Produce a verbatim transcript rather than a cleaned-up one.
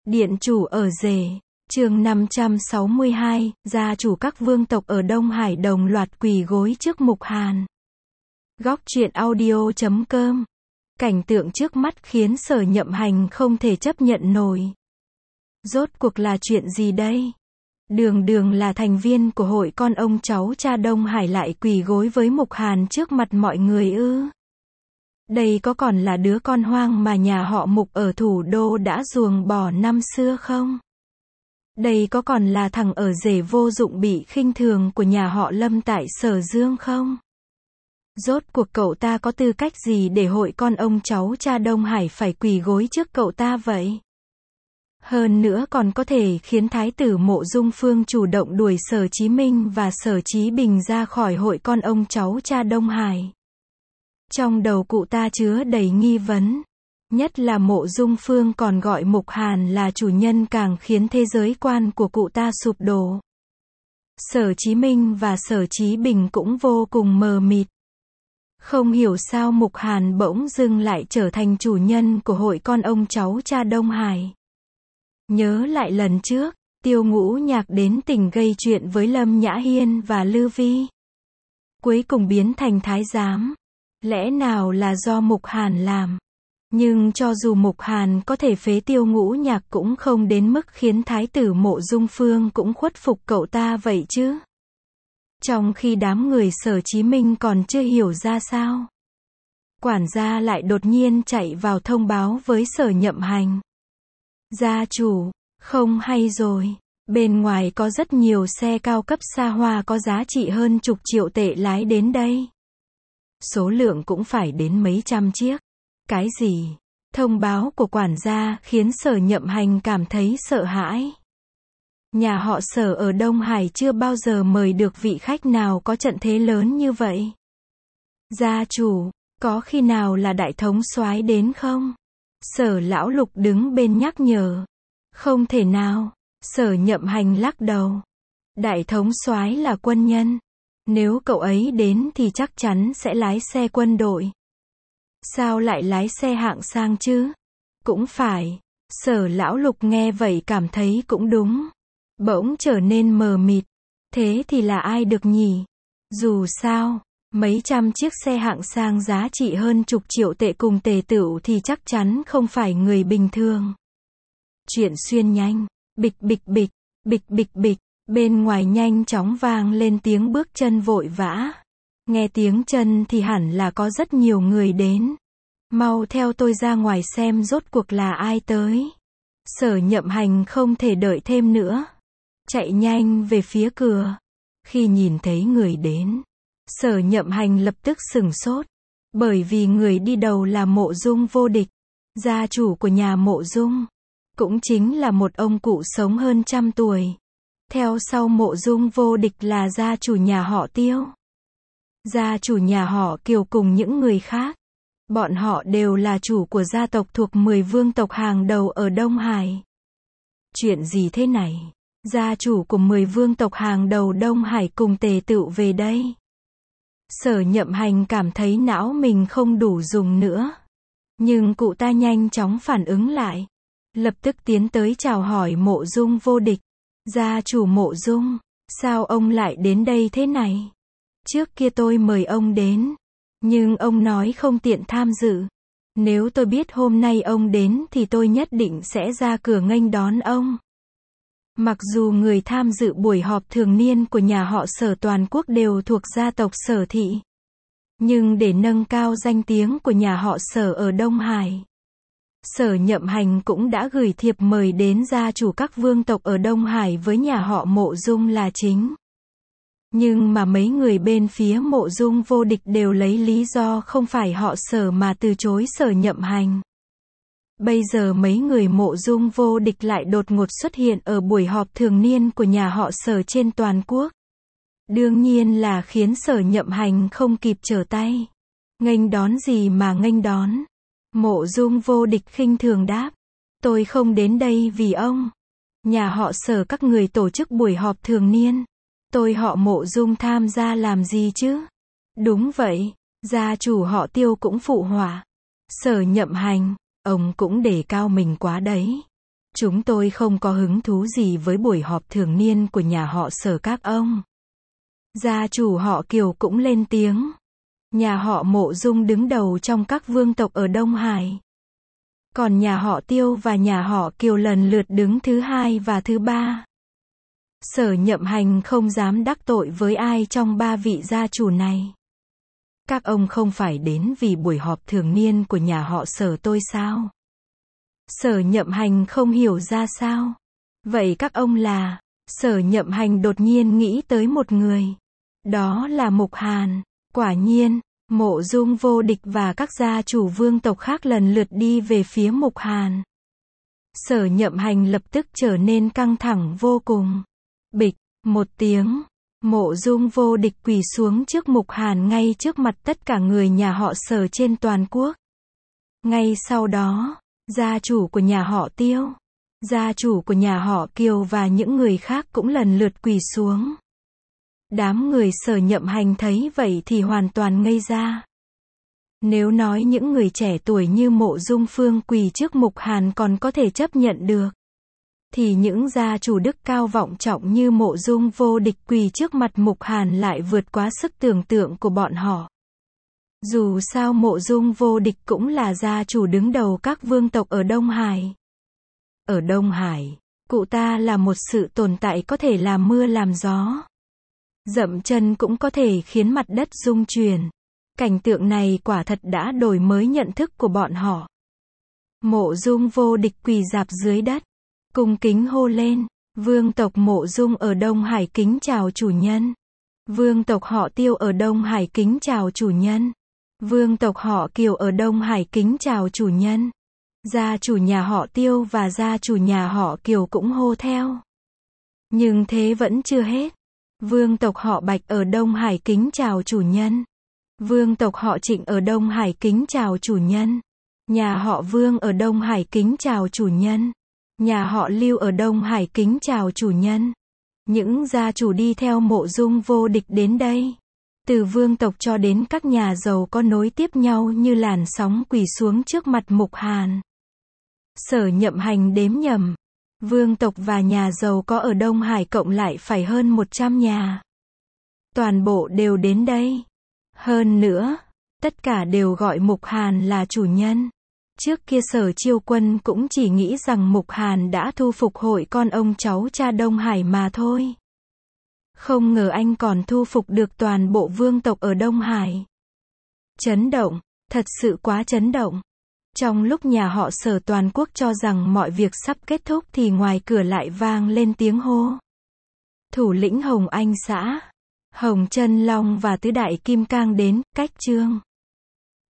Điện chủ ở rể. Chương năm trăm sáu mươi hai, gia chủ các vương tộc ở Đông Hải đồng loạt quỳ gối trước Mục Hàn. Góc truyện audio chấm com. Cảnh tượng trước mắt khiến Sở Nhậm Hành không thể chấp nhận nổi. Rốt cuộc là chuyện gì đây? Đường đường là thành viên của hội con ông cháu cha Đông Hải lại quỳ gối với Mục Hàn trước mặt mọi người ư? Đây có còn là đứa con hoang mà nhà họ Mục ở thủ đô đã ruồng bỏ năm xưa không? Đây có còn là thằng ở rể vô dụng bị khinh thường của nhà họ Lâm tại Sở Dương không? Rốt cuộc cậu ta có tư cách gì để hội con ông cháu cha Đông Hải phải quỳ gối trước cậu ta vậy? Hơn nữa còn có thể khiến Thái tử Mộ Dung Phương chủ động đuổi Sở Chí Minh và Sở Chí Bình ra khỏi hội con ông cháu cha Đông Hải. Trong đầu cụ ta chứa đầy nghi vấn. Nhất là Mộ Dung Phương còn gọi Mục Hàn là chủ nhân càng khiến thế giới quan của cụ ta sụp đổ. Sở Chí Minh và Sở Chí Bình cũng vô cùng mờ mịt. Không hiểu sao Mục Hàn bỗng dưng lại trở thành chủ nhân của hội con ông cháu cha Đông Hải. Nhớ lại lần trước, Tiêu Ngũ Nhạc đến tỉnh gây chuyện với Lâm Nhã Hiên và Lư Vi. Cuối cùng biến thành thái giám. Lẽ nào là do Mục Hàn làm? Nhưng cho dù Mục Hàn có thể phế Tiêu Ngũ Nhạc cũng không đến mức khiến Thái tử Mộ Dung Phương cũng khuất phục cậu ta vậy chứ. Trong khi đám người Sở Chí Minh còn chưa hiểu ra sao, quản gia lại đột nhiên chạy vào thông báo với Sở Nhậm Hành. Gia chủ, không hay rồi, bên ngoài có rất nhiều xe cao cấp xa hoa có giá trị hơn chục triệu tệ lái đến đây. Số lượng cũng phải đến mấy trăm chiếc. Cái gì? Thông báo của quản gia khiến Sở Nhậm Hành cảm thấy sợ hãi. Nhà họ Sở ở Đông Hải chưa bao giờ mời được vị khách nào có trận thế lớn như vậy. Gia chủ, có khi nào là đại thống soái đến không? Sở Lão Lục đứng bên nhắc nhở. Không thể nào. Sở Nhậm Hành lắc đầu. Đại thống soái là quân nhân. Nếu cậu ấy đến thì chắc chắn sẽ lái xe quân đội. Sao lại lái xe hạng sang chứ? Cũng phải. Sở Lão Lục nghe vậy cảm thấy cũng đúng. Bỗng trở nên mờ mịt. Thế thì là ai được nhỉ? Dù sao, mấy trăm chiếc xe hạng sang giá trị hơn chục triệu tệ cùng tề tựu thì chắc chắn không phải người bình thường. Chuyện xuyên nhanh. Bịch bịch bịch, bịch bịch bịch. Bên ngoài nhanh chóng vang lên tiếng bước chân vội vã. Nghe tiếng chân thì hẳn là có rất nhiều người đến. Mau theo tôi ra ngoài xem rốt cuộc là ai tới. Sở Nhậm Hành không thể đợi thêm nữa. Chạy nhanh về phía cửa. Khi nhìn thấy người đến, Sở Nhậm Hành lập tức sửng sốt. Bởi vì người đi đầu là Mộ Dung Vô Địch, gia chủ của nhà Mộ Dung. Cũng chính là một ông cụ sống hơn trăm tuổi. Theo sau Mộ Dung Vô Địch là gia chủ nhà họ Tiêu. Gia chủ nhà họ Kiều cùng những người khác. Bọn họ đều là chủ của gia tộc thuộc mười vương tộc hàng đầu ở Đông Hải. Chuyện gì thế này? Gia chủ của mười vương tộc hàng đầu Đông Hải cùng tề tựu về đây. Sở Nhậm Hành cảm thấy não mình không đủ dùng nữa. Nhưng cụ ta nhanh chóng phản ứng lại. Lập tức tiến tới chào hỏi Mộ Dung Vô Địch. Gia chủ Mộ Dung, sao ông lại đến đây thế này? Trước kia tôi mời ông đến, nhưng ông nói không tiện tham dự. Nếu tôi biết hôm nay ông đến thì tôi nhất định sẽ ra cửa nghênh đón ông. Mặc dù người tham dự buổi họp thường niên của nhà họ Sở toàn quốc đều thuộc gia tộc Sở thị, nhưng để nâng cao danh tiếng của nhà họ Sở ở Đông Hải, Sở Nhậm Hành cũng đã gửi thiệp mời đến gia chủ các vương tộc ở Đông Hải với nhà họ Mộ Dung là chính. Nhưng mà mấy người bên phía Mộ Dung Vô Địch đều lấy lý do không phải họ Sở mà từ chối Sở Nhậm Hành. Bây giờ mấy người Mộ Dung Vô Địch lại đột ngột xuất hiện ở buổi họp thường niên của nhà họ Sở trên toàn quốc. Đương nhiên là khiến Sở Nhậm Hành không kịp trở tay. Nghênh đón gì mà nghênh đón? Mộ Dung Vô Địch khinh thường đáp. Tôi không đến đây vì ông. Nhà họ Sở các người tổ chức buổi họp thường niên. Tôi họ Mộ Dung tham gia làm gì chứ? Đúng vậy, gia chủ họ Tiêu cũng phụ họa. Sở Nhậm Hành, ông cũng đề cao mình quá đấy. Chúng tôi không có hứng thú gì với buổi họp thường niên của nhà họ Sở các ông. Gia chủ họ Kiều cũng lên tiếng. Nhà họ Mộ Dung đứng đầu trong các vương tộc ở Đông Hải. Còn nhà họ Tiêu và nhà họ Kiều lần lượt đứng thứ hai và thứ ba. Sở Nhậm Hành không dám đắc tội với ai trong ba vị gia chủ này. Các ông không phải đến vì buổi họp thường niên của nhà họ Sở tôi sao? Sở Nhậm Hành không hiểu ra sao. Vậy các ông là? Sở Nhậm Hành đột nhiên nghĩ tới một người. Đó là Mục Hàn. Quả nhiên, Mộ Dung Vô Địch và các gia chủ vương tộc khác lần lượt đi về phía Mục Hàn. Sở Nhậm Hành lập tức trở nên căng thẳng vô cùng. Bịch, một tiếng, Mộ Dung Vô Địch quỳ xuống trước Mục Hàn ngay trước mặt tất cả người nhà họ Sở trên toàn quốc. Ngay sau đó, gia chủ của nhà họ Tiêu, gia chủ của nhà họ Kiều và những người khác cũng lần lượt quỳ xuống. Đám người Sở Nhậm Hành thấy vậy thì hoàn toàn ngây ra. Nếu nói những người trẻ tuổi như Mộ Dung Phương quỳ trước Mục Hàn còn có thể chấp nhận được, thì những gia chủ đức cao vọng trọng như Mộ Dung Vô Địch quỳ trước mặt Mục Hàn lại vượt quá sức tưởng tượng của bọn họ. Dù sao Mộ Dung Vô Địch cũng là gia chủ đứng đầu các vương tộc ở Đông Hải. Ở Đông Hải, cụ ta là một sự tồn tại có thể làm mưa làm gió. Dậm chân cũng có thể khiến mặt đất rung chuyển. Cảnh tượng này quả thật đã đổi mới nhận thức của bọn họ. Mộ Dung Vô Địch quỳ rạp dưới đất, cung kính hô lên, vương tộc Mộ Dung ở Đông Hải kính chào chủ nhân. Vương tộc họ Tiêu ở Đông Hải kính chào chủ nhân. Vương tộc họ Kiều ở Đông Hải kính chào chủ nhân. Gia chủ nhà họ Tiêu và gia chủ nhà họ Kiều cũng hô theo. Nhưng thế vẫn chưa hết. Vương tộc họ Bạch ở Đông Hải kính chào chủ nhân. Vương tộc họ Trịnh ở Đông Hải kính chào chủ nhân. Nhà họ Vương ở Đông Hải kính chào chủ nhân. Nhà họ Lưu ở Đông Hải kính chào chủ nhân. Những gia chủ đi theo Mộ Dung Vô Địch đến đây, từ vương tộc cho đến các nhà giàu có nối tiếp nhau như làn sóng quỳ xuống trước mặt Mục Hàn. Sở Nhậm Hành đếm nhầm, vương tộc và nhà giàu có ở Đông Hải cộng lại phải hơn một trăm nhà. Toàn bộ đều đến đây. Hơn nữa, tất cả đều gọi Mục Hàn là chủ nhân. Trước kia Sở Chiêu Quân cũng chỉ nghĩ rằng Mục Hàn đã thu phục hội con ông cháu cha Đông Hải mà thôi. Không ngờ anh còn thu phục được toàn bộ vương tộc ở Đông Hải. Chấn động, thật sự quá chấn động. Trong lúc nhà họ Sở toàn quốc cho rằng mọi việc sắp kết thúc thì ngoài cửa lại vang lên tiếng hô. Thủ lĩnh Hồng Anh xã, Hồng Chân Long và tứ đại kim cang đến, cách chương.